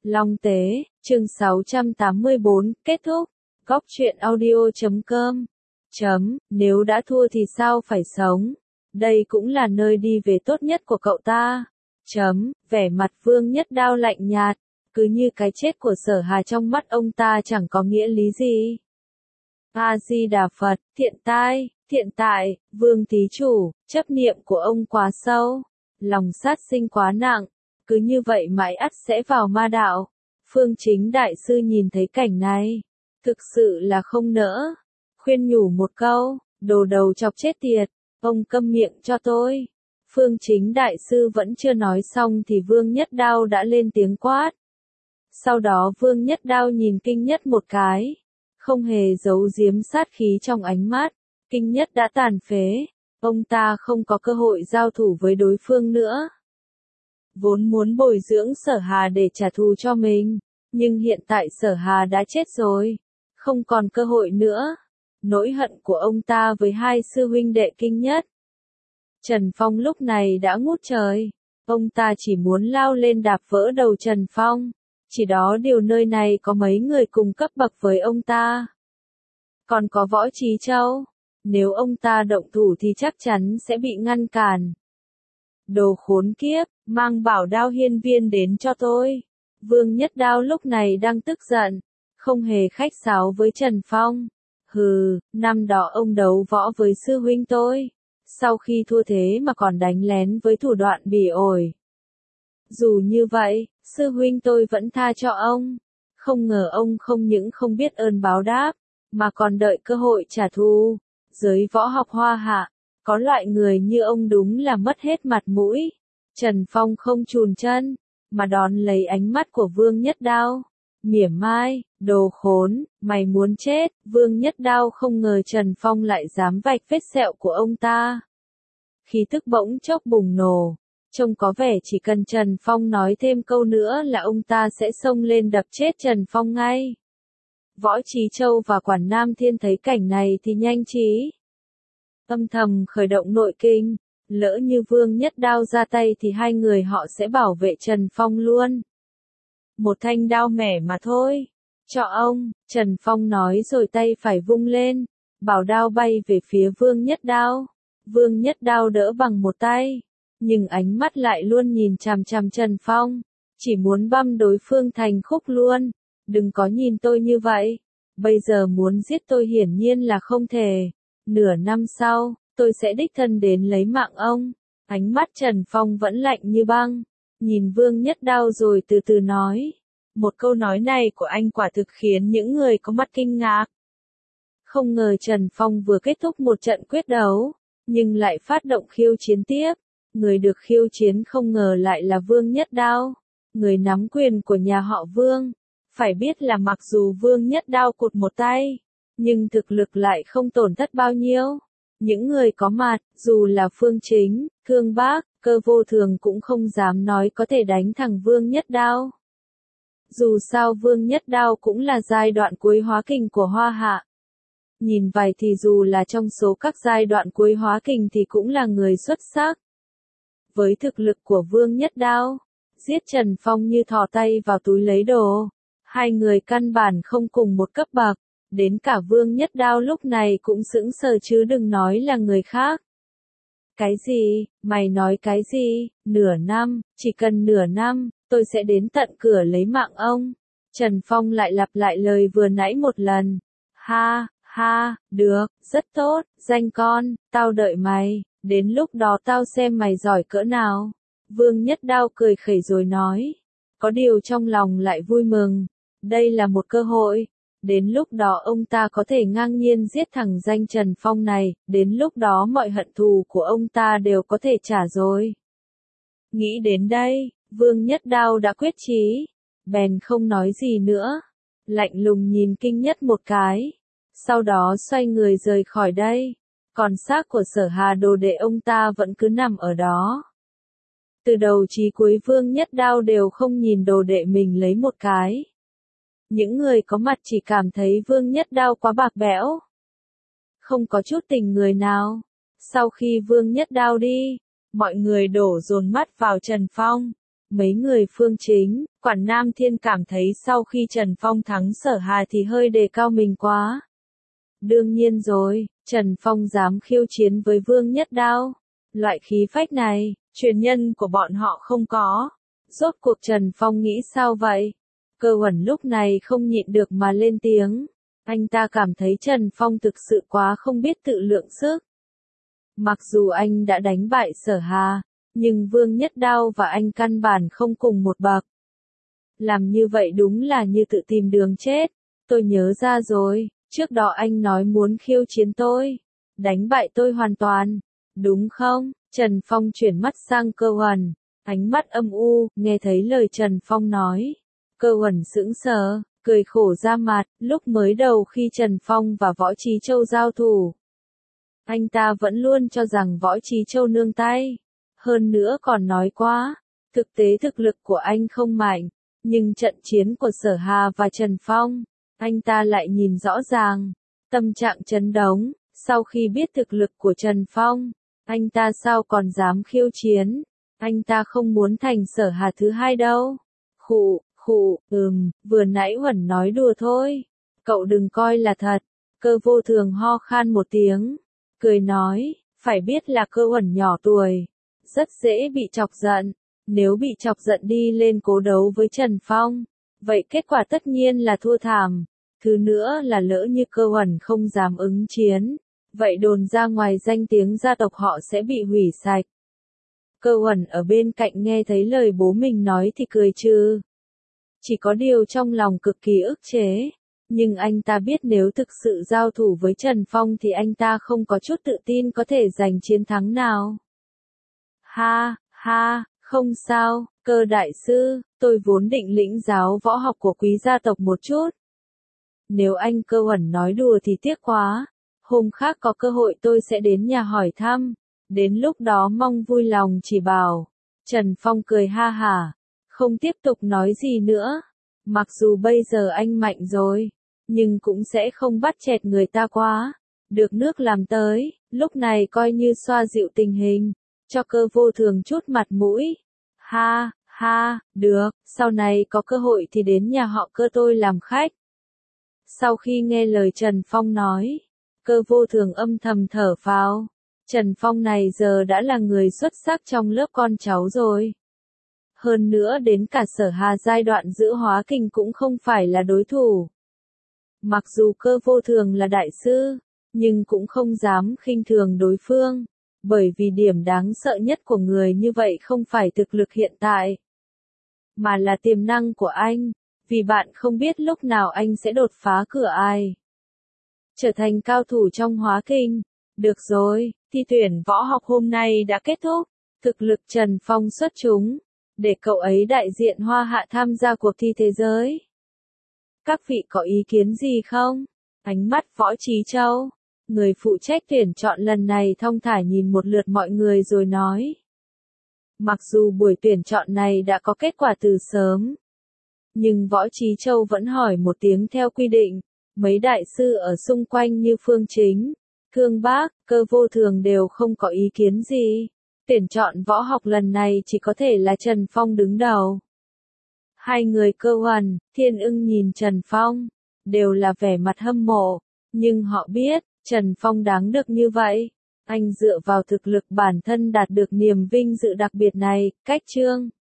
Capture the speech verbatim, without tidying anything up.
Long Tế, chương sáu trăm tám mươi bốn, kết thúc. Góc truyện audio chấm com. Chấm, nếu đã thua thì sao phải sống? Đây cũng là nơi đi về tốt nhất của cậu ta. Chấm, vẻ mặt Vương Nhất Đao lạnh nhạt, cứ như cái chết của Sở Hà trong mắt ông ta chẳng có nghĩa lý gì. A-di-đà Phật, thiện tai, thiện tại, Vương thí chủ, chấp niệm của ông quá sâu, lòng sát sinh quá nặng, cứ như vậy mãi ắt sẽ vào ma đạo. Phương Chính Đại Sư nhìn thấy cảnh này, thực sự là không nỡ, khuyên nhủ một câu, đồ đầu chọc chết tiệt, ông câm miệng cho tôi. Phương Chính Đại Sư vẫn chưa nói xong thì Vương Nhất Đao đã lên tiếng quát. Sau đó Vương Nhất Đao nhìn Kinh Nhất một cái, không hề giấu giếm sát khí trong ánh mắt. Kinh Nhất đã tàn phế, ông ta không có cơ hội giao thủ với đối phương nữa. Vốn muốn bồi dưỡng Sở Hà để trả thù cho mình, nhưng hiện tại Sở Hà đã chết rồi, không còn cơ hội nữa. Nỗi hận của ông ta với hai sư huynh đệ Kinh Nhất, Trần Phong lúc này đã ngút trời, ông ta chỉ muốn lao lên đạp vỡ đầu Trần Phong, chỉ đó điều nơi này có mấy người cùng cấp bậc với ông ta. Còn có Võ Trí Châu, nếu ông ta động thủ thì chắc chắn sẽ bị ngăn cản. Đồ khốn kiếp, mang bảo đao hiên viên đến cho tôi. Vương Nhất Đao lúc này đang tức giận, không hề khách sáo với Trần Phong. Hừ, năm đó ông đấu võ với sư huynh tôi, sau khi thua thế mà còn đánh lén với thủ đoạn bỉ ổi. Dù như vậy, sư huynh tôi vẫn tha cho ông. Không ngờ ông không những không biết ơn báo đáp, mà còn đợi cơ hội trả thù. Giới võ học Hoa Hạ, có loại người như ông đúng là mất hết mặt mũi. Trần Phong không chùn chân, mà đón lấy ánh mắt của Vương Nhất Đao. Mỉa mai, đồ khốn, mày muốn chết. Vương Nhất Đao không ngờ Trần Phong lại dám vạch vết sẹo của ông ta. Khí tức bỗng chốc bùng nổ, trông có vẻ chỉ cần Trần Phong nói thêm câu nữa là ông ta sẽ xông lên đập chết Trần Phong ngay. Võ Trí Châu và Quản Nam Thiên thấy cảnh này thì nhanh trí âm thầm khởi động nội kinh, lỡ như Vương Nhất Đao ra tay thì hai người họ sẽ bảo vệ Trần Phong luôn. Một thanh đao mẻ mà thôi, cho ông, Trần Phong nói rồi tay phải vung lên, bảo đao bay về phía Vương Nhất Đao. Vương Nhất Đao đỡ bằng một tay, nhưng ánh mắt lại luôn nhìn chằm chằm Trần Phong, chỉ muốn băm đối phương thành khúc luôn. Đừng có nhìn tôi như vậy, bây giờ muốn giết tôi hiển nhiên là không thể. Nửa năm sau, tôi sẽ đích thân đến lấy mạng ông. Ánh mắt Trần Phong vẫn lạnh như băng, nhìn Vương Nhất Đao rồi từ từ nói. Một câu nói này của anh quả thực khiến những người có mắt kinh ngạc. Không ngờ Trần Phong vừa kết thúc một trận quyết đấu, nhưng lại phát động khiêu chiến tiếp. Người được khiêu chiến không ngờ lại là Vương Nhất Đao, người nắm quyền của nhà họ Vương. Phải biết là mặc dù Vương Nhất Đao cụt một tay, nhưng thực lực lại không tổn thất bao nhiêu. Những người có mặt, dù là Phương Chính, Thương Bác, Cơ Vô Thường cũng không dám nói có thể đánh thẳng Vương Nhất Đao. Dù sao Vương Nhất Đao cũng là giai đoạn cuối hóa kình của Hoa Hạ. Nhìn vài thì dù là trong số các giai đoạn cuối hóa kình thì cũng là người xuất sắc. Với thực lực của Vương Nhất Đao, giết Trần Phong như thò tay vào túi lấy đồ. Hai người căn bản không cùng một cấp bậc, đến cả Vương Nhất Đao lúc này cũng sững sờ chứ đừng nói là người khác. Cái gì, mày nói cái gì, nửa năm, chỉ cần nửa năm, tôi sẽ đến tận cửa lấy mạng ông. Trần Phong lại lặp lại lời vừa nãy một lần. Ha, ha, được, rất tốt, danh con, tao đợi mày, đến lúc đó tao xem mày giỏi cỡ nào. Vương Nhất Đao cười khẩy rồi nói, có điều trong lòng lại vui mừng. Đây là một cơ hội, đến lúc đó ông ta có thể ngang nhiên giết thằng danh Trần Phong này, đến lúc đó mọi hận thù của ông ta đều có thể trả rồi. Nghĩ đến đây, Vương Nhất Đao đã quyết chí, bèn không nói gì nữa, lạnh lùng nhìn Kinh Nhất một cái, sau đó xoay người rời khỏi đây, còn xác của Sở Hà đồ đệ ông ta vẫn cứ nằm ở đó. Từ đầu chí cuối Vương Nhất Đao đều không nhìn đồ đệ mình lấy một cái. Những người có mặt chỉ cảm thấy Vương Nhất Đao quá bạc bẽo, không có chút tình người nào. Sau khi Vương Nhất Đao đi, mọi người đổ dồn mắt vào Trần Phong. mấy người Phương Chính, Quản Nam Thiên cảm thấy sau khi Trần Phong thắng Sở Hà thì hơi đề cao mình quá. Đương nhiên rồi, Trần Phong dám khiêu chiến với Vương Nhất Đao. Loại khí phách này, truyền nhân của bọn họ không có. Rốt cuộc Trần Phong nghĩ sao vậy? Cơ Huẩn lúc này không nhịn được mà lên tiếng. Anh ta cảm thấy Trần Phong thực sự quá không biết tự lượng sức. Mặc dù anh đã đánh bại Sở Hà, nhưng Vương Nhất Đao và anh căn bản không cùng một bậc. Làm như vậy đúng là như tự tìm đường chết. Tôi nhớ ra rồi, trước đó anh nói muốn khiêu chiến tôi. Đánh bại tôi hoàn toàn. Đúng không? Trần Phong chuyển mắt sang Cơ Huẩn. Ánh mắt âm u, nghe thấy lời Trần Phong nói. Cơ Huẩn sững sờ, cười khổ ra mặt, lúc mới đầu khi Trần Phong và Võ Trí Châu giao thủ. Anh ta vẫn luôn cho rằng Võ Trí Châu nương tay. Hơn nữa còn nói quá, thực tế thực lực của anh không mạnh, nhưng trận chiến của Sở Hà và Trần Phong, anh ta lại nhìn rõ ràng, tâm trạng chấn động, sau khi biết thực lực của Trần Phong, anh ta sao còn dám khiêu chiến, anh ta không muốn thành Sở Hà thứ hai đâu. Khụ, khụ, ừm, vừa nãy Huẩn nói đùa thôi, cậu đừng coi là thật. Cơ Vô Thường ho khan một tiếng, cười nói, phải biết là Cơ Huẩn nhỏ tuổi, rất dễ bị chọc giận, nếu bị chọc giận đi lên cố đấu với Trần Phong, vậy kết quả tất nhiên là thua thảm. Thứ nữa là lỡ như Cơ Huẩn không dám ứng chiến, vậy đồn ra ngoài danh tiếng gia tộc họ sẽ bị hủy sạch. Cơ Huẩn ở bên cạnh nghe thấy lời bố mình nói thì cười trừ. Chỉ có điều trong lòng cực kỳ ức chế, nhưng anh ta biết nếu thực sự giao thủ với Trần Phong thì anh ta không có chút tự tin có thể giành chiến thắng nào. Ha, ha, không sao, Cơ đại sư, tôi vốn định lĩnh giáo võ học của quý gia tộc một chút. Nếu anh Cơ Huẩn nói đùa thì tiếc quá, hôm khác có cơ hội tôi sẽ đến nhà hỏi thăm, đến lúc đó mong vui lòng chỉ bảo. Trần Phong cười ha hả, không tiếp tục nói gì nữa. Mặc dù bây giờ anh mạnh rồi, nhưng cũng sẽ không bắt chẹt người ta quá. Được nước làm tới, lúc này coi như xoa dịu tình hình, cho Cơ Vô Thường chút mặt mũi. Ha, ha, được, sau này có cơ hội thì đến nhà họ Cơ tôi làm khách. Sau khi nghe lời Trần Phong nói, Cơ Vô Thường âm thầm thở phào. Trần Phong này giờ đã là người xuất sắc trong lớp con cháu rồi. Hơn nữa đến cả Sở Hà giai đoạn giữ hóa kinh cũng không phải là đối thủ. Mặc dù Cơ Vô Thường là đại sư, nhưng cũng không dám khinh thường đối phương, bởi vì điểm đáng sợ nhất của người như vậy không phải thực lực hiện tại, mà là tiềm năng của anh, vì bạn không biết lúc nào anh sẽ đột phá cửa ai. Trở thành cao thủ trong hóa kinh. Được rồi, thi tuyển võ học hôm nay đã kết thúc, thực lực Trần Phong xuất chúng, để cậu ấy đại diện Hoa Hạ tham gia cuộc thi thế giới. Các vị có ý kiến gì không? Ánh mắt Võ Trí Châu, người phụ trách tuyển chọn lần này thong thả nhìn một lượt mọi người rồi nói. Mặc dù buổi tuyển chọn này đã có kết quả từ sớm, nhưng Võ Trí Châu vẫn hỏi một tiếng theo quy định, mấy đại sư ở xung quanh như Phương Chính, Cương Bác, Cơ Vô Thường đều không có ý kiến gì. Tuyển chọn võ học lần này chỉ có thể là Trần Phong đứng đầu. Hai người Cơ Huẩn, Thiên Ưng nhìn Trần Phong, đều là vẻ mặt hâm mộ, nhưng họ biết, Trần Phong đáng được như vậy. Anh dựa vào thực lực bản thân đạt được niềm vinh dự đặc biệt này, cách chương.